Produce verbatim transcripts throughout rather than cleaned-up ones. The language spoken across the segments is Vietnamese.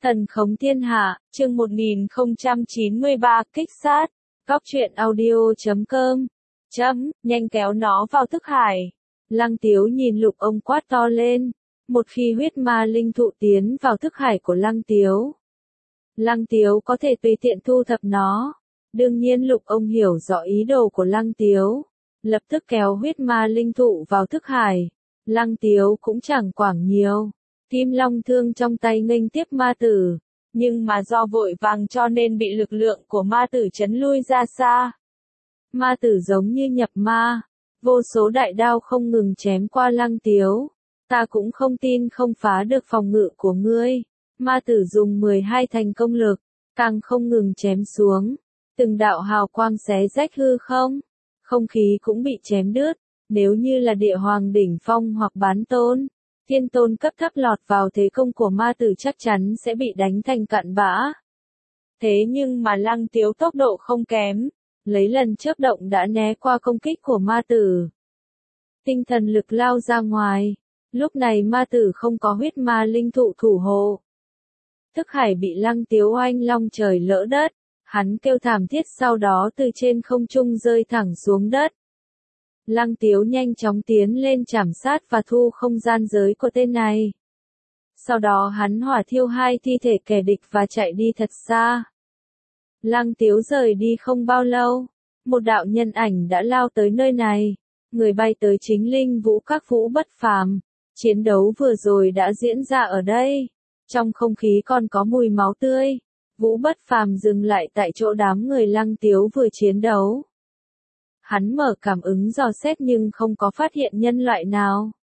Thần khống thiên hạ, chương một nghìn không trăm chín mươi ba, kích sát. Góc truyện audio chấm com. Chấm, nhanh kéo nó vào thức hải. Lăng Tiếu nhìn Lục ông quát to lên. Một khi huyết ma linh thụ tiến vào thức hải của Lăng Tiếu, Lăng Tiếu có thể tùy tiện thu thập nó. Đương nhiên Lục ông hiểu rõ ý đồ của Lăng Tiếu, lập tức kéo huyết ma linh thụ vào thức hải. Lăng Tiếu cũng chẳng quảng nhiều. Kim Long thương trong tay nghênh tiếp ma tử, nhưng mà do vội vàng cho nên bị lực lượng của ma tử chấn lui ra xa. Ma tử giống như nhập ma, vô số đại đao không ngừng chém qua Lăng Tiếu. Ta cũng không tin không phá được phòng ngự của ngươi. Ma tử dùng mười hai thành công lực, càng không ngừng chém xuống. Từng đạo hào quang xé rách hư không, không khí cũng bị chém đứt. Nếu như là địa hoàng đỉnh phong hoặc bán tôn, thiên tôn cấp thấp lọt vào thế công của ma tử chắc chắn sẽ bị đánh thành cặn bã. Thế nhưng mà Lăng Tiếu tốc độ không kém, lấy lần chớp động đã né qua công kích của ma tử. Tinh thần lực lao ra ngoài, lúc này ma tử không có huyết ma linh thụ thủ hộ. Thức hải bị Lăng Tiếu oanh long trời lỡ đất, hắn kêu thảm thiết sau đó từ trên không trung rơi thẳng xuống đất. Lăng Tiếu nhanh chóng tiến lên trảm sát và thu không gian giới của tên này. Sau đó hắn hỏa thiêu hai thi thể kẻ địch và chạy đi thật xa. Lăng Tiếu rời đi không bao lâu, một đạo nhân ảnh đã lao tới nơi này. Người bay tới chính Linh Vũ Các Vũ Bất Phàm. Chiến đấu vừa rồi đã diễn ra ở đây. Trong không khí còn có mùi máu tươi. Vũ Bất Phàm dừng lại tại chỗ đám người Lăng Tiếu vừa chiến đấu. Hắn mở cảm ứng dò xét nhưng không có phát hiện nhân loại nào.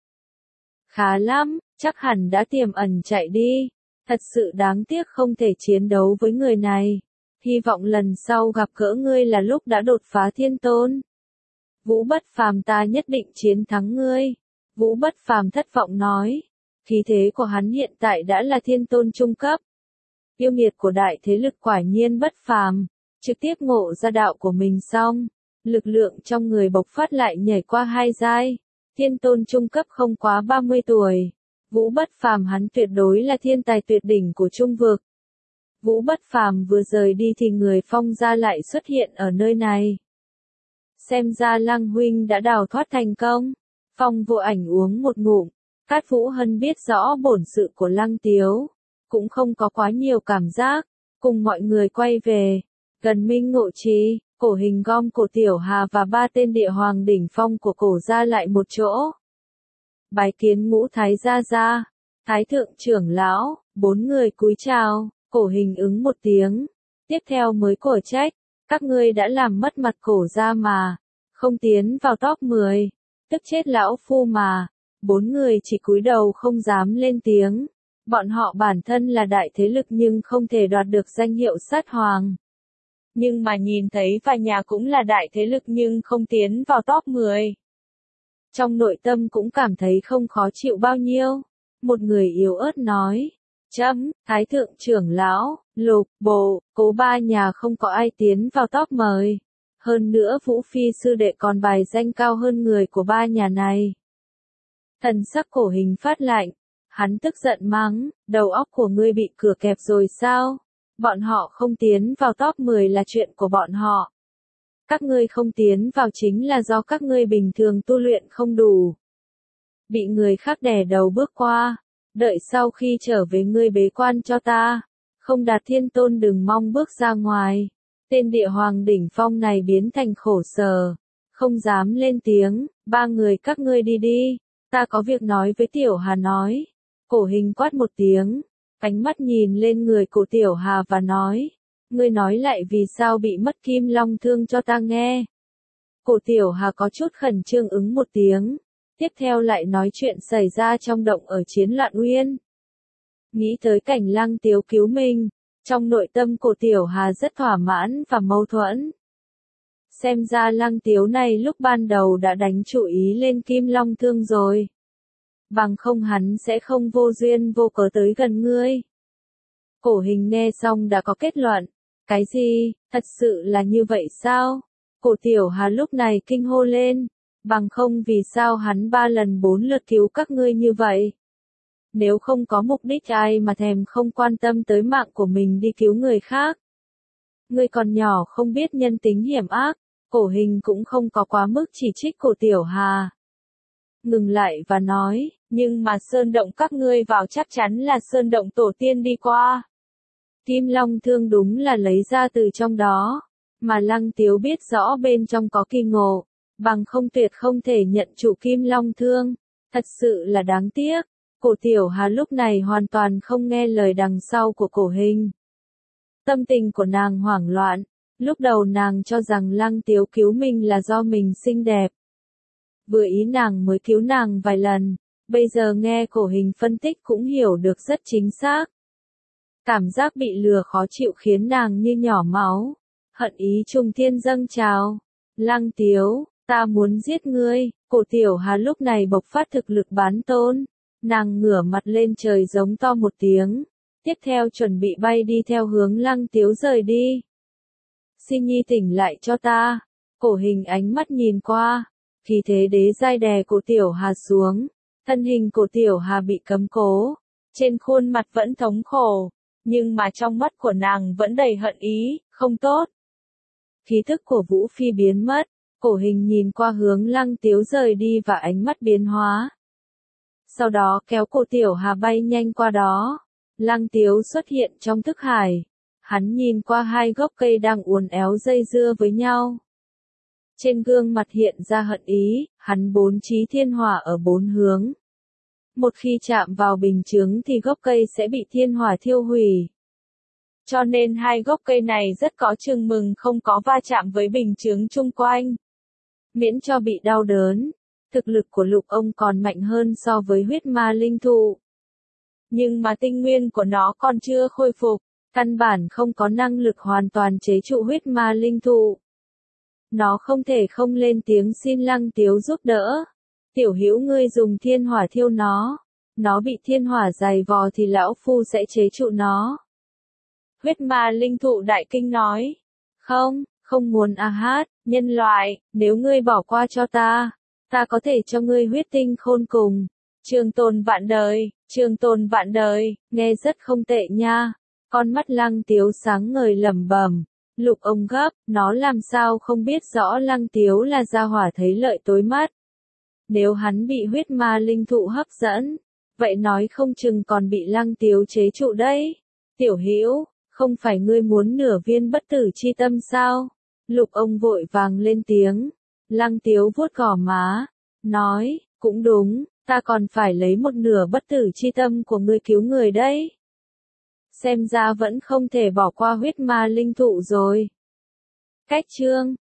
Khá lắm, chắc hẳn đã tiềm ẩn chạy đi. Thật sự đáng tiếc không thể chiến đấu với người này. Hy vọng lần sau gặp gỡ ngươi là lúc đã đột phá thiên tôn. Vũ Bất Phàm, ta nhất định chiến thắng ngươi. Vũ Bất Phàm thất vọng nói. Khí thế của hắn hiện tại đã là thiên tôn trung cấp. Yêu nghiệt của đại thế lực quả nhiên bất phàm. Trực tiếp ngộ ra đạo của mình xong. Lực lượng trong người bộc phát lại nhảy qua hai giai. Thiên tôn trung cấp không quá ba mươi tuổi. Vũ Bất Phàm hắn tuyệt đối là thiên tài tuyệt đỉnh của trung vực. Vũ Bất Phàm vừa rời đi thì người Phong gia lại xuất hiện ở nơi này. Xem ra Lăng huynh đã đào thoát thành công. Phong Vô Ảnh uống một ngụm. Cát Vũ Hân biết rõ bổn sự của Lăng Tiếu, cũng không có quá nhiều cảm giác. Cùng mọi người quay về. Gần Minh Ngộ Trì, Cổ Hình gom Cổ Tiểu Hà và ba tên địa hoàng đỉnh phong của Cổ gia lại một chỗ. Bái kiến Ngũ Thái gia gia, Thái thượng trưởng lão. Bốn người cúi chào. Cổ Hình ứng một tiếng. Tiếp theo mới cổ trách. Các ngươi đã làm mất mặt Cổ gia mà. Không tiến vào top mười. Tức chết lão phu mà. Bốn người chỉ cúi đầu không dám lên tiếng. Bọn họ bản thân là đại thế lực nhưng không thể đoạt được danh hiệu sát hoàng. Nhưng mà nhìn thấy vài nhà cũng là đại thế lực nhưng không tiến vào top mười. Trong nội tâm cũng cảm thấy không khó chịu bao nhiêu. Một người yếu ớt nói. Chấm, Thái thượng trưởng lão, Lục, Bộ, Cố ba nhà không có ai tiến vào top mười. Hơn nữa Vũ Phi sư đệ còn bài danh cao hơn người của ba nhà này. Thần sắc Cổ Hình phát lạnh. Hắn tức giận mắng, đầu óc của ngươi bị cửa kẹp rồi sao? Bọn họ không tiến vào top mười là chuyện của bọn họ. Các ngươi không tiến vào chính là do các ngươi bình thường tu luyện không đủ. Bị người khác đè đầu bước qua. Đợi sau khi trở về ngươi bế quan cho ta. Không đạt thiên tôn đừng mong bước ra ngoài. Tên địa hoàng đỉnh phong này biến thành khổ sở. Không dám lên tiếng, ba người các ngươi đi đi. Ta có việc nói với Tiểu Hà nói. Cổ Hình quát một tiếng. Ánh mắt nhìn lên người của Tiểu Hà và nói. Ngươi nói lại vì sao bị mất Kim Long thương cho ta nghe. Cổ Tiểu Hà có chút khẩn trương ứng một tiếng. Tiếp theo lại nói chuyện xảy ra trong động ở Chiến Loạn Uyên. Nghĩ tới cảnh Lăng Tiếu cứu mình. Trong nội tâm của Tiểu Hà rất thỏa mãn và mâu thuẫn. Xem ra Lăng Tiếu này lúc ban đầu đã đánh chủ ý lên Kim Long thương rồi. Bằng không hắn sẽ không vô duyên vô cớ tới gần ngươi. Cổ Hình nghe xong đã có kết luận. Cái gì, thật sự là như vậy sao? Cổ Tiểu Hà lúc này kinh hô lên. Bằng không vì sao hắn ba lần bốn lượt cứu các ngươi như vậy? nếu không có mục đích ai mà thèm không quan tâm tới mạng của mình đi cứu người khác. Ngươi còn nhỏ không biết nhân tính hiểm ác, Cổ Hình cũng không có quá mức chỉ trích Cổ Tiểu Hà. Ngừng lại và nói, nhưng mà sơn động các ngươi vào chắc chắn là sơn động tổ tiên đi qua. Kim Long Thương đúng là lấy ra từ trong đó, mà Lăng Tiếu biết rõ bên trong có kỳ ngộ, bằng không tuyệt không thể nhận trụ Kim Long Thương, thật sự là đáng tiếc. Cổ Tiểu Hà lúc này hoàn toàn không nghe lời đằng sau của Cổ Hình. Tâm tình của nàng hoảng loạn, lúc đầu nàng cho rằng Lăng Tiếu cứu mình là do mình xinh đẹp. Vừa ý nàng mới cứu nàng vài lần, bây giờ nghe Cổ Hình phân tích cũng hiểu được rất chính xác. Cảm giác bị lừa khó chịu khiến nàng như nhỏ máu, hận ý trùng thiên dâng trào. Lăng Tiếu, ta muốn giết ngươi. Cổ Tiểu Hà lúc này bộc phát thực lực bán tôn, nàng ngửa mặt lên trời giống to một tiếng, tiếp theo chuẩn bị bay đi theo hướng Lăng Tiếu rời đi. Xin nhi tỉnh lại cho ta. Cổ Hình ánh mắt nhìn qua, khí thế đế giai đè Cổ Tiểu Hà xuống, thân hình Cổ Tiểu Hà bị cấm cố, trên khuôn mặt vẫn thống khổ, nhưng mà trong mắt của nàng vẫn đầy hận ý, không tốt. Khí thức của Vũ Phi biến mất, Cổ Hình nhìn qua hướng Lăng Tiếu rời đi và ánh mắt biến hóa. Sau đó kéo Cổ Tiểu Hà bay nhanh qua đó. Lăng Tiếu xuất hiện trong thức hải. Hắn nhìn qua hai gốc cây đang uốn éo dây dưa với nhau. Trên gương mặt hiện ra hận ý, hắn bốn chí thiên hỏa ở bốn hướng. Một khi chạm vào bình chướng thì gốc cây sẽ bị thiên hỏa thiêu hủy. Cho nên hai gốc cây này rất có chừng mừng không có va chạm với bình chướng chung quanh. Miễn cho bị đau đớn, thực lực của Lục ông còn mạnh hơn so với huyết ma linh thụ. Nhưng mà tinh nguyên của nó còn chưa khôi phục, căn bản không có năng lực hoàn toàn chế trụ huyết ma linh thụ. Nó không thể không lên tiếng xin Lăng Tiếu giúp đỡ. Tiểu Hữu ngươi dùng thiên hỏa thiêu nó, nó bị thiên hỏa dày vò thì lão phu sẽ chế trụ nó. Huyết ma linh thụ đại kinh nói, không, không muốn a hát, nhân loại, nếu ngươi bỏ qua cho ta, ta có thể cho ngươi huyết tinh khôn cùng. Trường tồn vạn đời, trường tồn vạn đời, nghe rất không tệ nha. Con mắt Lăng Tiếu sáng ngời lẩm bẩm, Lục ông gấp, nó làm sao không biết rõ Lăng Tiếu là gia hỏa thấy lợi tối mắt. Nếu hắn bị huyết ma linh thụ hấp dẫn, vậy nói không chừng còn bị Lăng Tiếu chế trụ đấy. Tiểu Hữu, không phải ngươi muốn nửa viên bất tử chi tâm sao? Lục ông vội vàng lên tiếng. Lăng Tiếu vuốt gò má, nói, cũng đúng, ta còn phải lấy một nửa bất tử chi tâm của ngươi cứu người đấy. Xem ra vẫn không thể bỏ qua huyết ma linh thụ rồi. Cách chương